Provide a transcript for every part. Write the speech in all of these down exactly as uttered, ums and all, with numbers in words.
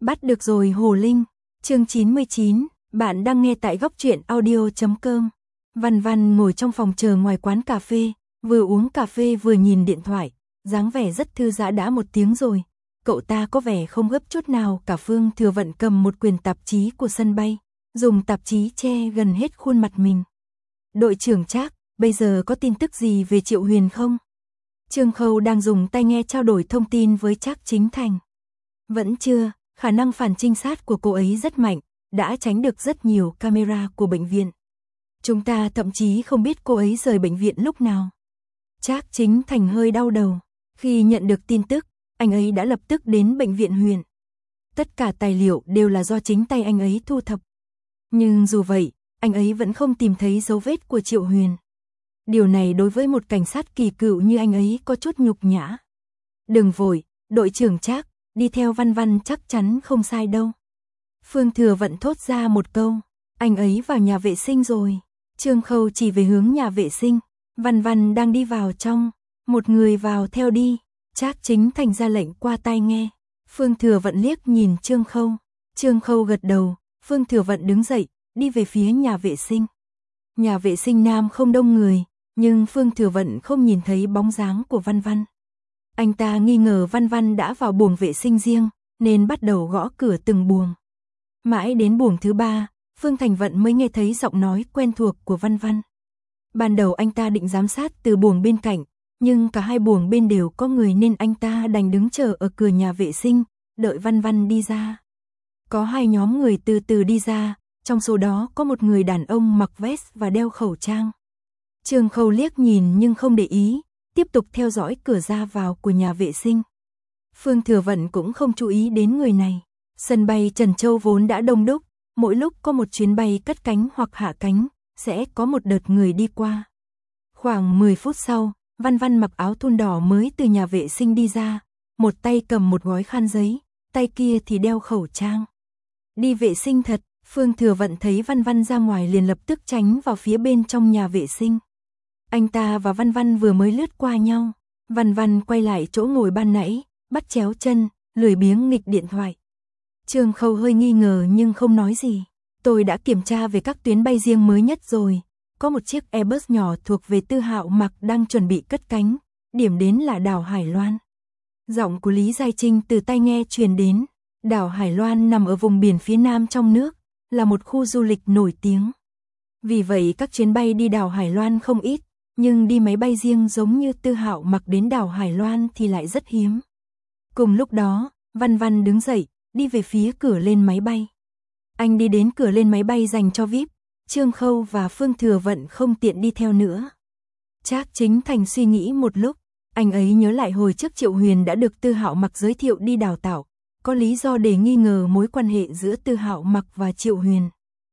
Bắt được rồi Hồ Linh, chương chín mươi chín, bạn đang nghe tại góc truyện audio chấm com. Văn Văn ngồi trong phòng chờ ngoài quán cà phê, vừa uống cà phê vừa nhìn điện thoại, dáng vẻ rất thư giãn. Đã một tiếng rồi, cậu ta có vẻ không gấp chút nào. Cả Phương Thừa Vận cầm một quyển tạp chí của sân bay, dùng tạp chí che gần hết khuôn mặt mình. Đội trưởng Trác, bây giờ có tin tức gì về Triệu Huyền không? Trương Khâu đang dùng tai nghe trao đổi thông tin với Trác Chính Thành. Vẫn chưa, khả năng phản trinh sát của cô ấy rất mạnh, đã tránh được rất nhiều camera của bệnh viện. Chúng ta thậm chí không biết cô ấy rời bệnh viện lúc nào. Trác Chính Thành hơi đau đầu. Khi nhận được tin tức, anh ấy đã lập tức đến bệnh viện huyện. Tất cả tài liệu đều là do chính tay anh ấy thu thập. Nhưng dù vậy, anh ấy vẫn không tìm thấy dấu vết của Triệu Huyền. Điều này đối với một cảnh sát kỳ cựu như anh ấy có chút nhục nhã. Đừng vội, đội trưởng Trác, đi theo Văn Văn chắc chắn không sai đâu. Phương Thừa Vận thốt ra một câu, anh ấy vào nhà vệ sinh rồi. Trương Khâu chỉ về hướng nhà vệ sinh, Văn Văn đang đi vào trong, một người vào theo đi. Trác Chính Thành ra lệnh qua tai nghe. Phương Thừa Vận liếc nhìn Trương Khâu, Trương Khâu gật đầu. Phương Thừa Vận đứng dậy, đi về phía nhà vệ sinh. Nhà vệ sinh nam không đông người, nhưng Phương Thừa Vận không nhìn thấy bóng dáng của Văn Văn. Anh ta nghi ngờ Văn Văn đã vào buồng vệ sinh riêng, nên bắt đầu gõ cửa từng buồng. Mãi đến buồng thứ ba, Phương Thành Vận mới nghe thấy giọng nói quen thuộc của Văn Văn. Ban đầu anh ta định giám sát từ buồng bên cạnh, nhưng cả hai buồng bên đều có người nên anh ta đành đứng chờ ở cửa nhà vệ sinh, đợi Văn Văn đi ra. Có hai nhóm người từ từ đi ra, trong số đó có một người đàn ông mặc vest và đeo khẩu trang. Trương Khâu liếc nhìn nhưng không để ý, tiếp tục theo dõi cửa ra vào của nhà vệ sinh. Phương Thừa Vận cũng không chú ý đến người này. Sân bay Trần Châu vốn đã đông đúc, mỗi lúc có một chuyến bay cất cánh hoặc hạ cánh, sẽ có một đợt người đi qua. Khoảng mười phút sau, Văn Văn mặc áo thun đỏ mới từ nhà vệ sinh đi ra, một tay cầm một gói khăn giấy, tay kia thì đeo khẩu trang. Đi vệ sinh thật, Phương Thừa Vận thấy Văn Văn ra ngoài liền lập tức tránh vào phía bên trong nhà vệ sinh. Anh ta và Văn Văn vừa mới lướt qua nhau, Văn Văn quay lại chỗ ngồi ban nãy, bắt chéo chân, lười biếng nghịch điện thoại. Trương Khâu hơi nghi ngờ nhưng không nói gì. Tôi đã kiểm tra về các tuyến bay riêng mới nhất rồi, có một chiếc Airbus nhỏ thuộc về Tư Hạo Mặc đang chuẩn bị cất cánh, điểm đến là đảo Hải Loan. Giọng của Lý Giai Trinh từ tai nghe truyền đến. Đảo Hải Loan nằm ở vùng biển phía nam trong nước, là một khu du lịch nổi tiếng. Vì vậy các chuyến bay đi đảo Hải Loan không ít, nhưng đi máy bay riêng giống như Tư Hạo Mặc đến đảo Hải Loan thì lại rất hiếm. Cùng lúc đó, Văn Văn đứng dậy, đi về phía cửa lên máy bay. Anh đi đến cửa lên máy bay dành cho vi ai pi, Trương Khâu và Phương Thừa Vận không tiện đi theo nữa. Trác Chính Thành suy nghĩ một lúc, anh ấy nhớ lại hồi trước Triệu Huyền đã được Tư Hạo Mặc giới thiệu đi đào tạo, có lý do để nghi ngờ mối quan hệ giữa Tư Hạo Mặc và Triệu Huyền.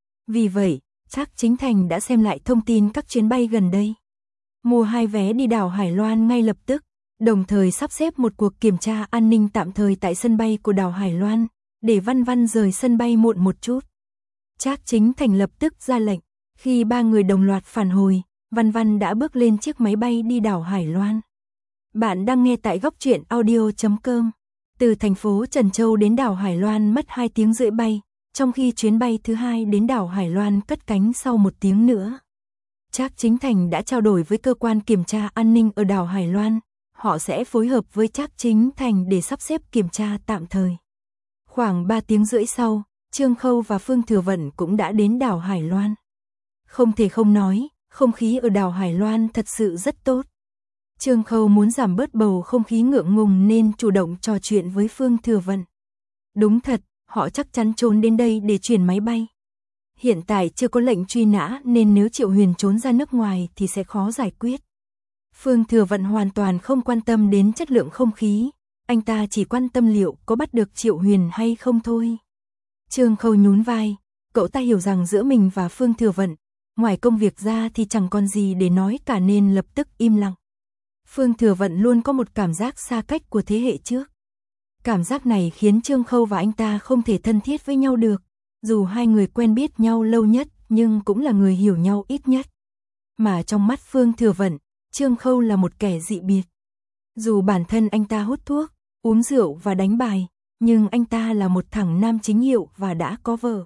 Vì vậy, Trác Chính Thành đã xem lại thông tin các chuyến bay gần đây. Mua hai vé đi đảo Hải Loan ngay lập tức, đồng thời sắp xếp một cuộc kiểm tra an ninh tạm thời tại sân bay của đảo Hải Loan, để Văn Văn rời sân bay muộn một chút. Trác Chính Thành lập tức ra lệnh, khi ba người đồng loạt phản hồi, Văn Văn đã bước lên chiếc máy bay đi đảo Hải Loan. Bạn đang nghe tại góc truyện audio chấm com. Từ thành phố Trần Châu đến đảo Hải Loan mất hai tiếng rưỡi bay, trong khi chuyến bay thứ hai đến đảo Hải Loan cất cánh sau một tiếng nữa. Trác Chính Thành đã trao đổi với cơ quan kiểm tra an ninh ở đảo Hải Loan, họ sẽ phối hợp với Trác Chính Thành để sắp xếp kiểm tra tạm thời. Khoảng ba tiếng rưỡi sau, Trương Khâu và Phương Thừa Vận cũng đã đến đảo Hải Loan. Không thể không nói, không khí ở đảo Hải Loan thật sự rất tốt. Trương Khâu muốn giảm bớt bầu không khí ngượng ngùng nên chủ động trò chuyện với Phương Thừa Vận. Đúng thật, họ chắc chắn trốn đến đây để chuyển máy bay. Hiện tại chưa có lệnh truy nã nên nếu Triệu Huyền trốn ra nước ngoài thì sẽ khó giải quyết. Phương Thừa Vận hoàn toàn không quan tâm đến chất lượng không khí, anh ta chỉ quan tâm liệu có bắt được Triệu Huyền hay không thôi. Trương Khâu nhún vai, cậu ta hiểu rằng giữa mình và Phương Thừa Vận, ngoài công việc ra thì chẳng còn gì để nói cả nên lập tức im lặng. Phương Thừa Vận luôn có một cảm giác xa cách của thế hệ trước. Cảm giác này khiến Trương Khâu và anh ta không thể thân thiết với nhau được, dù hai người quen biết nhau lâu nhất nhưng cũng là người hiểu nhau ít nhất. Mà trong mắt Phương Thừa Vận, Trương Khâu là một kẻ dị biệt. Dù bản thân anh ta hút thuốc, uống rượu và đánh bài, nhưng anh ta là một thằng nam chính hiệu và đã có vợ.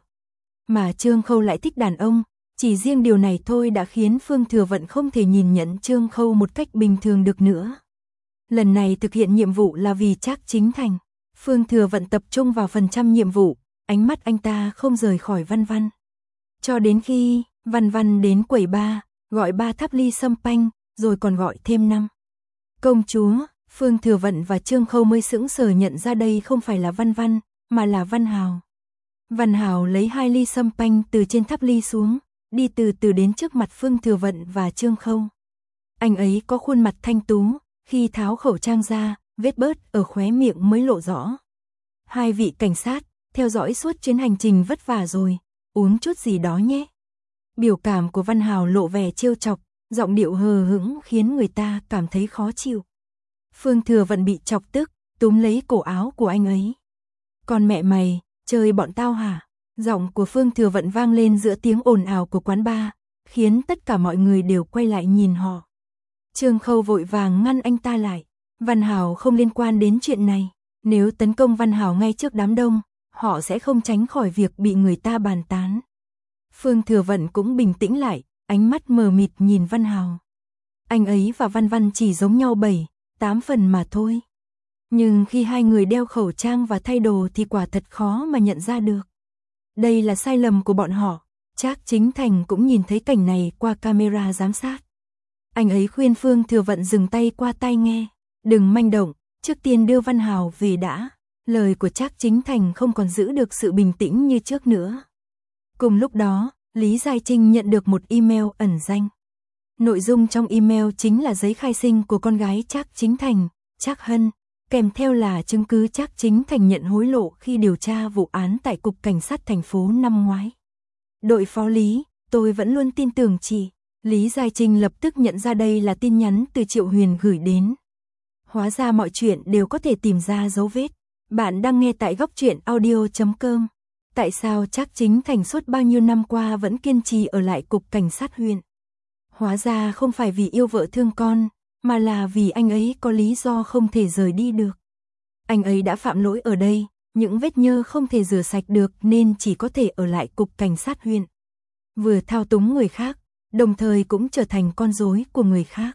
Mà Trương Khâu lại thích đàn ông, chỉ riêng điều này thôi đã khiến Phương Thừa Vận không thể nhìn nhận Trương Khâu một cách bình thường được nữa. Lần này thực hiện nhiệm vụ là vì Trác Chính Thành. Phương Thừa Vận tập trung vào phần trăm nhiệm vụ, ánh mắt anh ta không rời khỏi Văn Văn. Cho đến khi Văn Văn đến quầy ba, gọi ba tháp ly sâm panh, rồi còn gọi thêm năm công chúa, Phương Thừa Vận và Trương Khâu mới sững sờ nhận ra đây không phải là Văn Văn, mà là Văn Hào. Văn Hào lấy hai ly sâm panh từ trên tháp ly xuống, đi từ từ đến trước mặt Phương Thừa Vận và Trương Khâu. Anh ấy có khuôn mặt thanh tú, khi tháo khẩu trang ra, vết bớt ở khóe miệng mới lộ rõ. Hai vị cảnh sát, theo dõi suốt chuyến hành trình vất vả rồi, uống chút gì đó nhé. Biểu cảm của Văn Hào lộ vẻ trêu chọc, giọng điệu hờ hững khiến người ta cảm thấy khó chịu. Phương Thừa Vận bị chọc tức, túm lấy cổ áo của anh ấy. Còn mẹ mày, chơi bọn tao hả? Giọng của Phương Thừa Vận vang lên giữa tiếng ồn ào của quán bar, khiến tất cả mọi người đều quay lại nhìn họ. Trương Khâu vội vàng ngăn anh ta lại. Văn Hào không liên quan đến chuyện này. Nếu tấn công Văn Hào ngay trước đám đông, họ sẽ không tránh khỏi việc bị người ta bàn tán. Phương Thừa Vận cũng bình tĩnh lại, ánh mắt mờ mịt nhìn Văn Hào. Anh ấy và Văn Văn chỉ giống nhau bảy, tám phần mà thôi. Nhưng khi hai người đeo khẩu trang và thay đồ thì quả thật khó mà nhận ra được. Đây là sai lầm của bọn họ. Trác Chính Thành cũng nhìn thấy cảnh này qua camera giám sát. Anh ấy khuyên Phương Thừa Vận dừng tay qua tai nghe. Đừng manh động, trước tiên đưa Văn Hào về đã. Lời của Trác Chính Thành không còn giữ được sự bình tĩnh như trước nữa. Cùng lúc đó, Lý Giai Trinh nhận được một email ẩn danh. Nội dung trong email chính là giấy khai sinh của con gái Trác Chính Thành, Trác Hân, kèm theo là chứng cứ Trác Chính Thành nhận hối lộ khi điều tra vụ án tại Cục Cảnh sát thành phố năm ngoái. Đội phó Lý, tôi vẫn luôn tin tưởng chị. Lý Giai Trinh lập tức nhận ra đây là tin nhắn từ Triệu Huyền gửi đến. Hóa ra mọi chuyện đều có thể tìm ra dấu vết. Bạn đang nghe tại góc truyện audio chấm com. Tại sao Trác Chính Thành suốt bao nhiêu năm qua vẫn kiên trì ở lại Cục Cảnh sát huyện? Hóa ra không phải vì yêu vợ thương con, mà là vì anh ấy có lý do không thể rời đi được. Anh ấy đã phạm lỗi ở đây, những vết nhơ không thể rửa sạch được nên chỉ có thể ở lại Cục Cảnh sát huyện. Vừa thao túng người khác, đồng thời cũng trở thành con rối của người khác.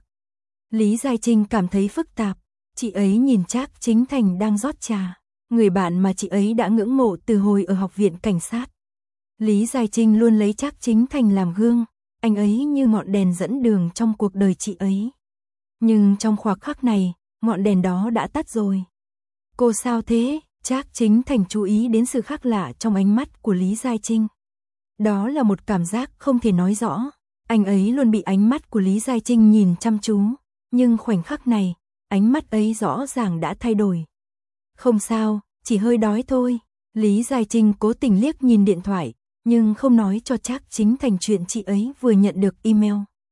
Lý Giai Trinh cảm thấy phức tạp, chị ấy nhìn Trác Chính Thành đang rót trà, người bạn mà chị ấy đã ngưỡng mộ từ hồi ở học viện cảnh sát. Lý Giai Trinh luôn lấy Trác Chính Thành làm gương, anh ấy như ngọn đèn dẫn đường trong cuộc đời chị ấy. Nhưng trong khoảnh khắc này, ngọn đèn đó đã tắt rồi. Cô sao thế? Trác Chính Thành chú ý đến sự khác lạ trong ánh mắt của Lý Giai Trinh. Đó là một cảm giác không thể nói rõ. Anh ấy luôn bị ánh mắt của Lý Giai Trinh nhìn chăm chú, nhưng khoảnh khắc này, ánh mắt ấy rõ ràng đã thay đổi. Không sao, chỉ hơi đói thôi. Lý Giai Trinh cố tình liếc nhìn điện thoại, nhưng không nói cho Trác Chính Thành chuyện chị ấy vừa nhận được email.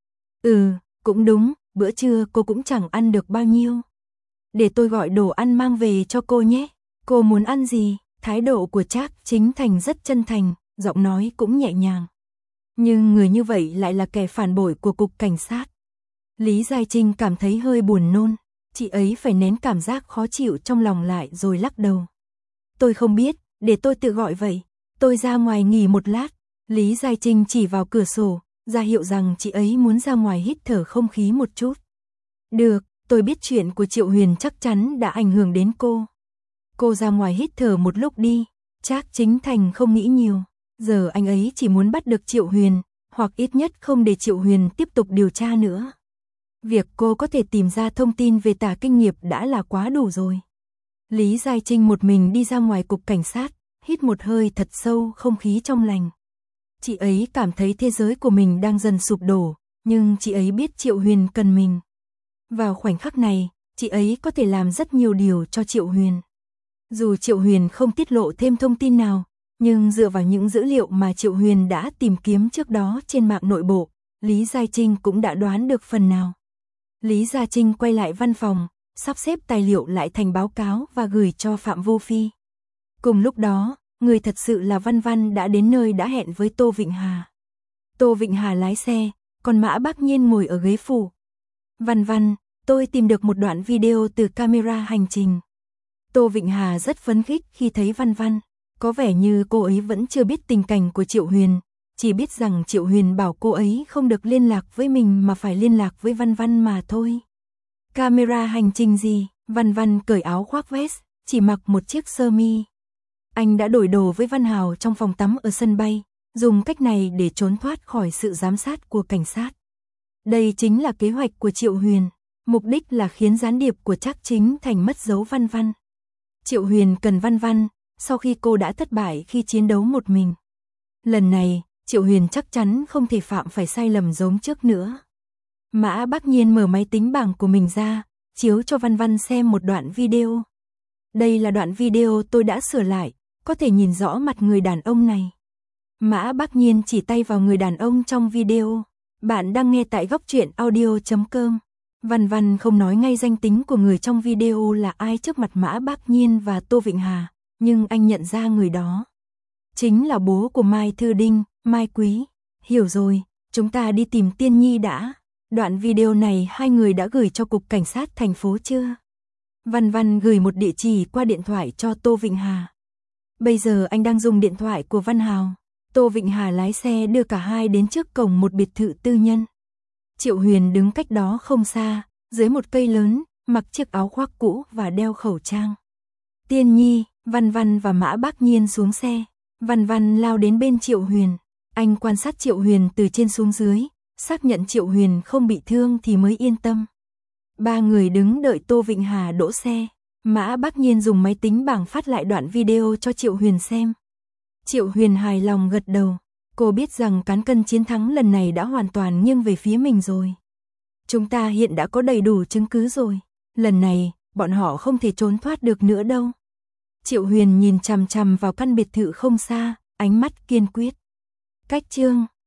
Ừ, cũng đúng, bữa trưa cô cũng chẳng ăn được bao nhiêu. Để tôi gọi đồ ăn mang về cho cô nhé. Cô muốn ăn gì? Thái độ của Trác Chính Thành rất chân thành, giọng nói cũng nhẹ nhàng. Nhưng người như vậy lại là kẻ phản bội của Cục Cảnh sát. Lý Giai Trinh cảm thấy hơi buồn nôn, chị ấy phải nén cảm giác khó chịu trong lòng lại rồi lắc đầu. Tôi không biết, để tôi tự gọi vậy. Tôi ra ngoài nghỉ một lát. Lý Giai Trinh chỉ vào cửa sổ, ra hiệu rằng chị ấy muốn ra ngoài hít thở không khí một chút. Được, tôi biết chuyện của Triệu Huyền chắc chắn đã ảnh hưởng đến cô. Cô ra ngoài hít thở một lúc đi. Trác Chính Thành không nghĩ nhiều. Giờ anh ấy chỉ muốn bắt được Triệu Huyền, hoặc ít nhất không để Triệu Huyền tiếp tục điều tra nữa. Việc cô có thể tìm ra thông tin về Tả Kinh Nghiệp đã là quá đủ rồi. Lý Giai Trinh một mình đi ra ngoài Cục Cảnh sát, hít một hơi thật sâu không khí trong lành. Chị ấy cảm thấy thế giới của mình đang dần sụp đổ, nhưng chị ấy biết Triệu Huyền cần mình. Vào khoảnh khắc này, chị ấy có thể làm rất nhiều điều cho Triệu Huyền. Dù Triệu Huyền không tiết lộ thêm thông tin nào, nhưng dựa vào những dữ liệu mà Triệu Huyền đã tìm kiếm trước đó trên mạng nội bộ, Lý Giai Trinh cũng đã đoán được phần nào. Lý Giai Trinh quay lại văn phòng, sắp xếp tài liệu lại thành báo cáo và gửi cho Phạm Vô Phi. Cùng lúc đó, người thật sự là Văn Văn đã đến nơi đã hẹn với Tô Vịnh Hà. Tô Vịnh Hà lái xe, còn Mã Bác Nhiên ngồi ở ghế phụ. Văn Văn, tôi tìm được một đoạn video từ camera hành trình. Tô Vịnh Hà rất phấn khích khi thấy Văn Văn. Có vẻ như cô ấy vẫn chưa biết tình cảnh của Triệu Huyền, chỉ biết rằng Triệu Huyền bảo cô ấy không được liên lạc với mình mà phải liên lạc với Văn Văn mà thôi. Camera hành trình gì? Văn Văn cởi áo khoác vest, chỉ mặc một chiếc sơ mi. Anh đã đổi đồ với Văn Hào trong phòng tắm ở sân bay, dùng cách này để trốn thoát khỏi sự giám sát của cảnh sát. Đây chính là kế hoạch của Triệu Huyền, mục đích là khiến gián điệp của Trác Chính Thành mất dấu Văn Văn. Triệu Huyền cần Văn Văn, sau khi cô đã thất bại khi chiến đấu một mình. Lần này, Triệu Huyền chắc chắn không thể phạm phải sai lầm giống trước nữa. Mã Bác Nhiên mở máy tính bảng của mình ra, chiếu cho Văn Văn xem một đoạn video. Đây là đoạn video tôi đã sửa lại, có thể nhìn rõ mặt người đàn ông này. Mã Bác Nhiên chỉ tay vào người đàn ông trong video. Bạn đang nghe tại góc truyện audio chấm com. Văn Văn không nói ngay danh tính của người trong video là ai trước mặt Mã Bác Nhiên và Tô Vịnh Hà, nhưng anh nhận ra người đó. Chính là bố của Mai Thư Đinh, Mai Quý. Hiểu rồi, chúng ta đi tìm Tiên Nhi đã. Đoạn video này hai người đã gửi cho Cục Cảnh sát thành phố chưa? Văn Văn gửi một địa chỉ qua điện thoại cho Tô Vịnh Hà. Bây giờ anh đang dùng điện thoại của Văn Hào. Tô Vịnh Hà lái xe đưa cả hai đến trước cổng một biệt thự tư nhân. Triệu Huyền đứng cách đó không xa, dưới một cây lớn, mặc chiếc áo khoác cũ và đeo khẩu trang. Tiên Nhi, Văn Văn và Mã Bác Nhiên xuống xe. Văn Văn lao đến bên Triệu Huyền. Anh quan sát Triệu Huyền từ trên xuống dưới, xác nhận Triệu Huyền không bị thương thì mới yên tâm. Ba người đứng đợi Tô Vịnh Hà đỗ xe. Mã Bác Nhiên dùng máy tính bảng phát lại đoạn video cho Triệu Huyền xem. Triệu Huyền hài lòng gật đầu. Cô biết rằng cán cân chiến thắng lần này đã hoàn toàn nghiêng về phía mình rồi. Chúng ta hiện đã có đầy đủ chứng cứ rồi. Lần này, bọn họ không thể trốn thoát được nữa đâu. Triệu Huyền nhìn chằm chằm vào căn biệt thự không xa, ánh mắt kiên quyết. Cách chương